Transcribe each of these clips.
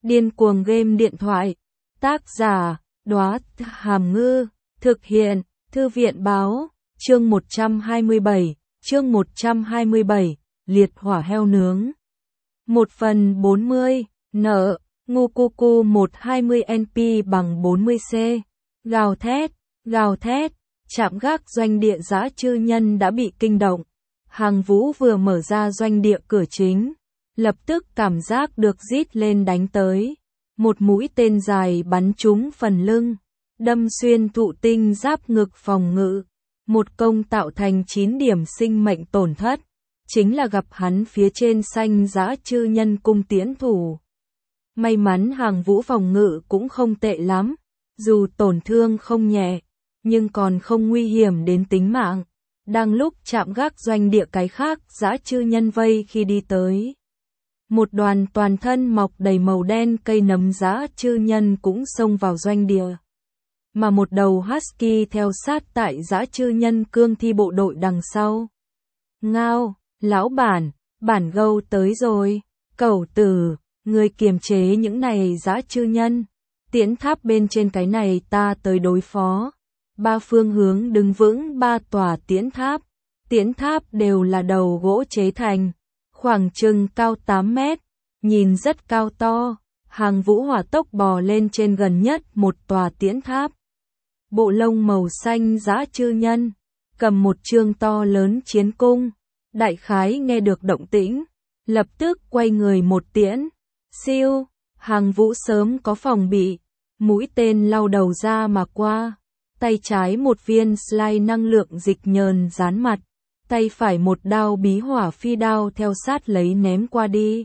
Điên cuồng game điện thoại. Tác giả, Đóa Hàm Ngư. Thực hiện, Thư viện báo. Chương 127, liệt hỏa heo nướng. 1/40, nợ, Ngucucu 120NP bằng 40C. Gào thét, trạm gác doanh địa Dã Chư Nhân đã bị kinh động. Hàng Vũ vừa mở ra doanh địa cửa chính, lập tức cảm giác được rít lên đánh tới. Một mũi tên dài bắn trúng phần lưng, đâm xuyên thụ tinh giáp ngực phòng ngự. Một công tạo thành 9 điểm sinh mệnh tổn thất, chính là gặp hắn phía trên xanh Dã Chư Nhân cung tiễn thủ. May mắn Hàng Vũ phòng ngự cũng không tệ lắm, dù tổn thương không nhẹ, nhưng còn không nguy hiểm đến tính mạng. Đang lúc chạm gác doanh địa cái khác Dã Chư Nhân vây khi đi tới. Một đoàn toàn thân mọc đầy màu đen cây nấm Dã Chư Nhân cũng xông vào doanh địa. Mà một đầu Husky theo sát tại Dã Chư Nhân cương thi bộ đội đằng sau. Ngao, lão bản gâu tới rồi, cẩu tử, người kiềm chế những này Dã Chư Nhân. Tiễn tháp bên trên cái này ta tới đối phó. Ba phương hướng đứng vững 3 tòa tiễn tháp đều là đầu gỗ chế thành, khoảng chừng cao 8 mét, nhìn rất cao to. Hàng Vũ hỏa tốc bò lên trên gần nhất một tòa tiễn tháp. Bộ lông màu xanh Dã Chư Nhân, cầm một chương to lớn chiến cung, đại khái nghe được động tĩnh, lập tức quay người một tiễn. Siêu, Hàng Vũ sớm có phòng bị, mũi tên lao đầu ra mà qua. Tay trái một viên slide năng lượng dịch nhờn dán mặt, tay phải một đao bí hỏa phi đao theo sát lấy ném qua đi.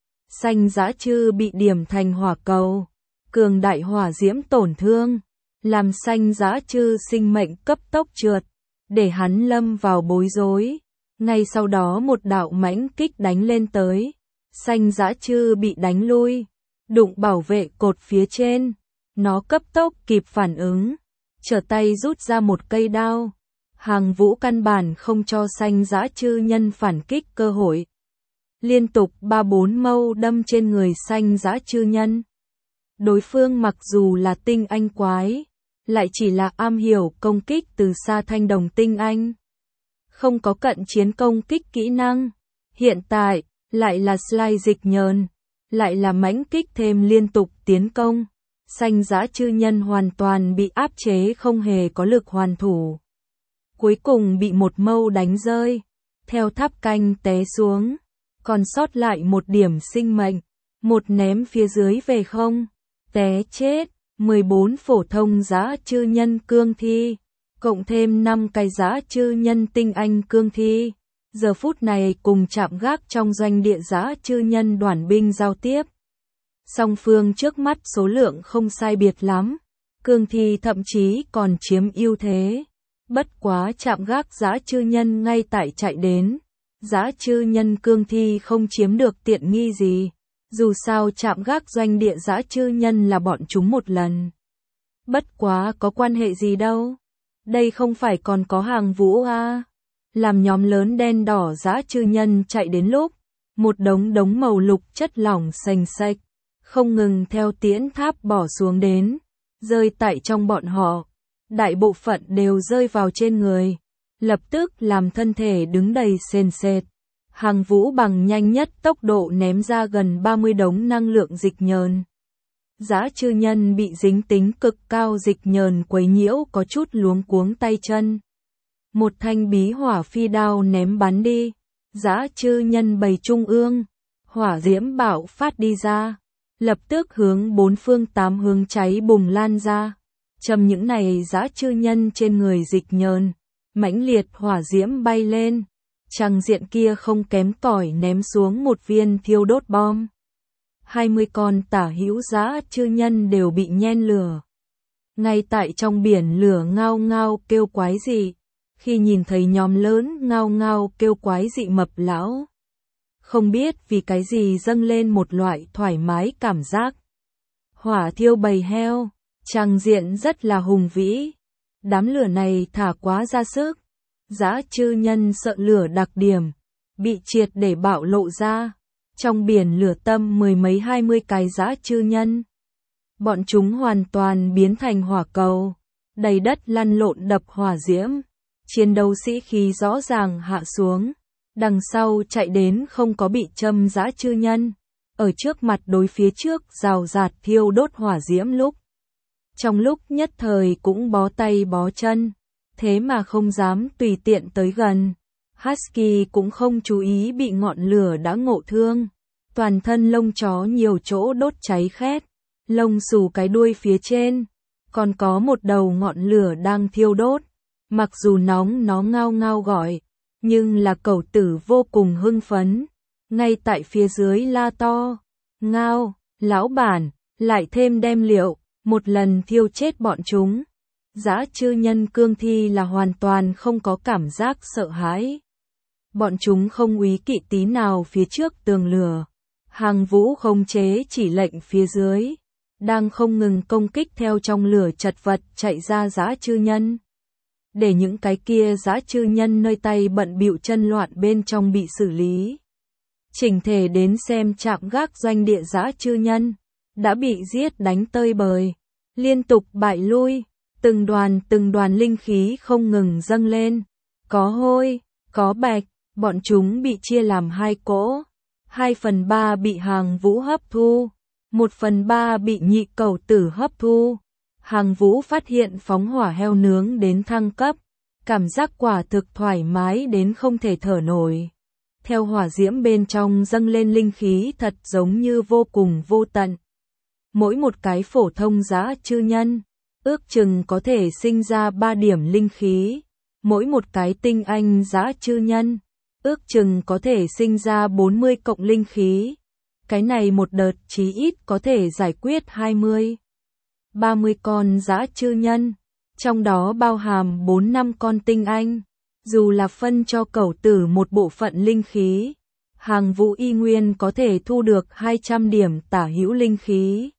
Xanh Dã Chư bị điểm thành hỏa cầu, cường đại hỏa diễm tổn thương, làm xanh Dã Chư sinh mệnh cấp tốc trượt, để hắn lâm vào bối rối. Ngay sau đó một đạo mãnh kích đánh lên tới, xanh Dã Chư bị đánh lui, đụng bảo vệ cột phía trên, nó cấp tốc kịp phản ứng, trở tay rút ra một cây đao. Hàng Vũ căn bản không cho xanh Dã Chư Nhân phản kích cơ hội. Liên tục 3-4 mâu đâm trên người xanh Dã Chư Nhân. Đối phương mặc dù là tinh anh quái, lại chỉ là am hiểu công kích từ xa thanh đồng tinh anh. Không có cận chiến công kích kỹ năng. Hiện tại, lại là slide dịch nhờn, lại là mãnh kích thêm liên tục tiến công. Xanh Dã Chư Nhân hoàn toàn bị áp chế, không hề có lực hoàn thủ. Cuối cùng bị một mâu đánh rơi, theo tháp canh té xuống, còn sót lại một điểm sinh mệnh, một ném phía dưới về không, té chết. 14 phổ thông Dã Chư Nhân cương thi, cộng thêm 5 cái Dã Chư Nhân tinh anh cương thi, giờ phút này cùng chạm gác trong doanh địa Dã Chư Nhân đoàn binh giao tiếp. Song phương trước mắt số lượng không sai biệt lắm, cương thi thậm chí còn chiếm ưu thế. Bất quá chạm gác Dã Chư Nhân ngay tại chạy đến, Dã Chư Nhân cương thi không chiếm được tiện nghi gì. Dù sao chạm gác doanh địa Dã Chư Nhân là bọn chúng một lần. Bất quá có quan hệ gì đâu. Đây không phải còn có Hàng Vũ à. Làm nhóm lớn đen đỏ Dã Chư Nhân chạy đến lúc, một đống màu lục chất lỏng sành sạch, không ngừng theo tiễn tháp bỏ xuống đến, rơi tại trong bọn họ. Đại bộ phận đều rơi vào trên người, lập tức làm thân thể đứng đầy sền sệt. Hàng Vũ bằng nhanh nhất tốc độ ném ra gần 30 đống năng lượng dịch nhờn. Dã Chư Nhân bị dính tính cực cao dịch nhờn quấy nhiễu có chút luống cuống tay chân. Một thanh bí hỏa phi đao ném bắn đi, Dã Chư Nhân bầy trung ương, hỏa diễm bạo phát đi ra, lập tức hướng 4 phương 8 hướng cháy bùng lan ra, châm những này Dã Chư Nhân trên người dịch nhờn, mãnh liệt hỏa diễm bay lên. Trang diện kia không kém cỏi ném xuống một viên thiêu đốt bom. 20 con tả hữu Dã Chư Nhân đều bị nhen lửa. Ngay tại trong biển lửa ngao ngao kêu quái dị, khi nhìn thấy nhóm lớn ngao ngao kêu quái dị mập lão. Không biết vì cái gì dâng lên một loại thoải mái cảm giác. Hỏa thiêu bầy heo, trang diện rất là hùng vĩ. Đám lửa này thả quá ra sức. Dã Chư Nhân sợ lửa đặc điểm bị triệt để bạo lộ ra, Trong biển lửa tâm mười mấy 20 cái dã chư nhân. Bọn chúng hoàn toàn biến thành hỏa cầu, đầy đất lăn lộn đập hỏa diễm. Chiến đấu sĩ khí rõ ràng hạ xuống. Đằng sau chạy đến không có bị châm dã chư nhân. Ở trước mặt đối phía trước rào rạt thiêu đốt hỏa diễm trong lúc nhất thời cũng bó tay bó chân. Thế mà không dám tùy tiện tới gần. Husky cũng không chú ý bị ngọn lửa đã ngộ thương. Toàn thân lông chó nhiều chỗ đốt cháy khét. Lông xù cái đuôi phía trên. Còn có một đầu ngọn lửa đang thiêu đốt. Mặc dù nóng nó ngao ngao gọi. Nhưng là cẩu tử vô cùng hưng phấn. Ngay tại phía dưới la to. Ngao, lão bản, lại thêm đem liệu. Một lần thiêu chết bọn chúng. Dã chư nhân cương thi là hoàn toàn không có cảm giác sợ hãi. Bọn chúng không úy kỵ tí nào phía trước tường lửa. Hàng Vũ khống chế chỉ lệnh phía dưới. Đang không ngừng công kích theo trong lửa chật vật chạy ra dã chư nhân. Để những cái kia dã chư nhân nơi tay bận bịu chân loạn bên trong bị xử lý. Chỉnh thể đến xem trạm gác doanh địa dã chư nhân. Đã bị giết đánh tơi bời. Liên tục bại lui. Từng đoàn linh khí không ngừng dâng lên. Có hôi, có bạch. Bọn chúng bị chia làm hai cỗ. 2/3 bị Hàng Vũ hấp thu. 1/3 bị nhị cẩu tử hấp thu. Hàng Vũ phát hiện phóng hỏa heo nướng đến thăng cấp. Cảm giác quả thực thoải mái đến không thể thở nổi. Theo hỏa diễm bên trong dâng lên linh khí thật giống như vô cùng vô tận. Mỗi một cái phổ thông dã chư nhân, ước chừng có thể sinh ra 3 điểm linh khí. Mỗi một cái tinh anh dã chư nhân, ước chừng có thể sinh ra 40 cộng linh khí. Cái này một đợt chí ít có thể giải quyết 20-30 con dã chư nhân, trong đó bao hàm 4-5 con tinh anh. Dù là phân cho cẩu tử một bộ phận linh khí, Hàng Vũ y nguyên có thể thu được 200 điểm tả hữu linh khí.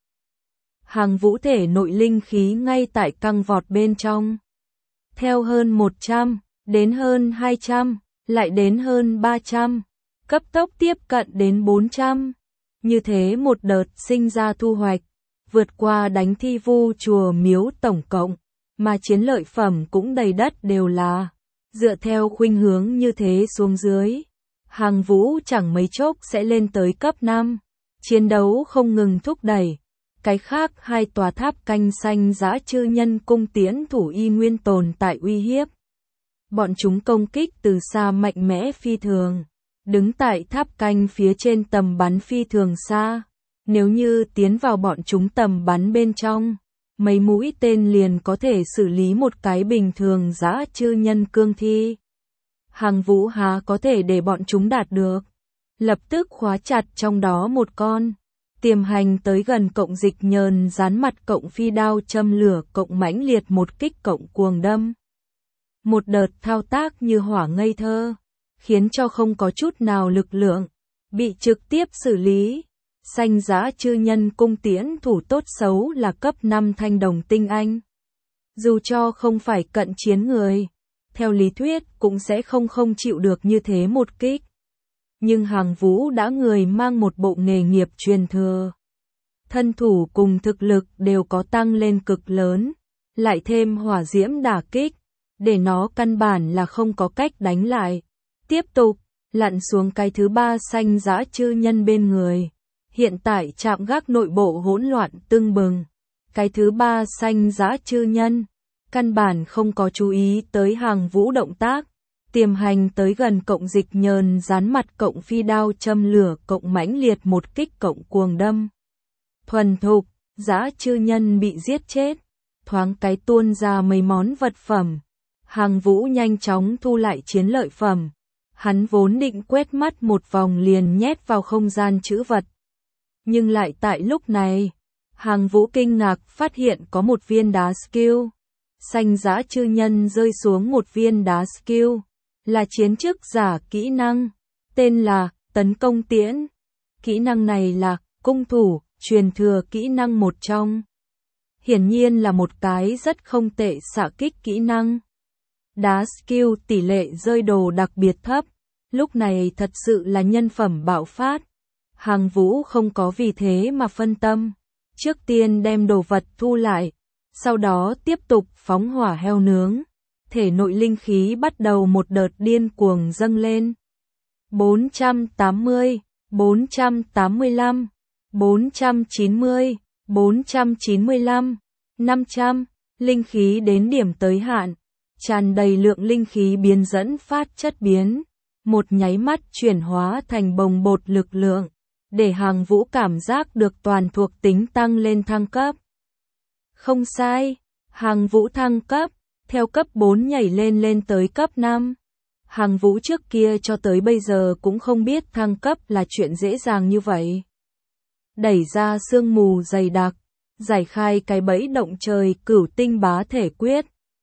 Hàng Vũ thể nội linh khí ngay tại căng vọt bên trong. Theo hơn 100, đến hơn 200, lại đến hơn 300, cấp tốc tiếp cận đến 400. Như thế một đợt sinh ra thu hoạch, vượt qua đánh thi vu chùa miếu tổng cộng, mà chiến lợi phẩm cũng đầy đất đều là. Dựa theo khuynh hướng như thế xuống dưới, Hàng Vũ chẳng mấy chốc sẽ lên tới cấp 5. Chiến đấu không ngừng thúc đẩy. Cái khác 2 tòa tháp canh xanh dã chư nhân cung tiễn thủ y nguyên tồn tại uy hiếp. Bọn chúng công kích từ xa mạnh mẽ phi thường. Đứng tại tháp canh phía trên tầm bắn phi thường xa. Nếu như tiến vào bọn chúng tầm bắn bên trong, mấy mũi tên liền có thể xử lý một cái bình thường dã chư nhân cương thi. Hàng Vũ há có thể để bọn chúng đạt được. Lập tức khóa chặt trong đó một con. Tiềm hành tới gần cộng dịch nhờn dán mặt cộng phi đao châm lửa cộng mãnh liệt một kích cộng cuồng đâm. Một đợt thao tác như hỏa ngây thơ, khiến cho không có chút nào lực lượng, bị trực tiếp xử lý. Xanh dã chư nhân cung tiễn thủ tốt xấu là cấp 5 thanh đồng tinh anh. Dù cho không phải cận chiến người, theo lý thuyết cũng sẽ không chịu được như thế một kích. Nhưng Hàng Vũ đã người mang một bộ nghề nghiệp truyền thừa. Thân thủ cùng thực lực đều có tăng lên cực lớn, lại thêm hỏa diễm đả kích, để nó căn bản là không có cách đánh lại. Tiếp tục, lặn xuống cái thứ 3 xanh dã chư nhân bên người. Hiện tại trạm gác nội bộ hỗn loạn tưng bừng. Cái thứ 3 xanh dã chư nhân, căn bản không có chú ý tới Hàng Vũ động tác. Tiềm hành tới gần cộng dịch nhờn dán mặt cộng phi đao châm lửa cộng mãnh liệt một kích cộng cuồng đâm. Thuần thục, dã chư nhân bị giết chết. Thoáng cái tuôn ra mấy món vật phẩm. Hàng Vũ nhanh chóng thu lại chiến lợi phẩm. Hắn vốn định quét mắt một vòng liền nhét vào không gian trữ vật. Nhưng lại tại lúc này, Hàng Vũ kinh ngạc phát hiện có một viên đá skill. Xanh dã chư nhân rơi xuống một viên đá skill. Là chiến chức giả kỹ năng, tên là tấn công tiễn. Kỹ năng này là cung thủ, truyền thừa kỹ năng một trong. Hiển nhiên là một cái rất không tệ xạ kích kỹ năng. Đá skill tỷ lệ rơi đồ đặc biệt thấp, lúc này thật sự là nhân phẩm bạo phát. Hàng Vũ không có vì thế mà phân tâm. Trước tiên đem đồ vật thu lại, sau đó tiếp tục phóng hỏa heo nướng. Thể nội linh khí bắt đầu một đợt điên cuồng dâng lên. 480, 485, 490, 495, 500, linh khí đến điểm tới hạn, tràn đầy lượng linh khí biến dẫn phát chất biến, một nháy mắt chuyển hóa thành bồng bột lực lượng, để Hàng Vũ cảm giác được toàn thuộc tính tăng lên thăng cấp. Không sai, Hàng Vũ thăng cấp, theo cấp 4 nhảy lên tới cấp 5. Hàng Vũ trước kia cho tới bây giờ cũng không biết thăng cấp là chuyện dễ dàng như vậy. Đẩy ra sương mù dày đặc, giải khai cái bẫy động trời Cửu Tinh Bá Thể Quyết,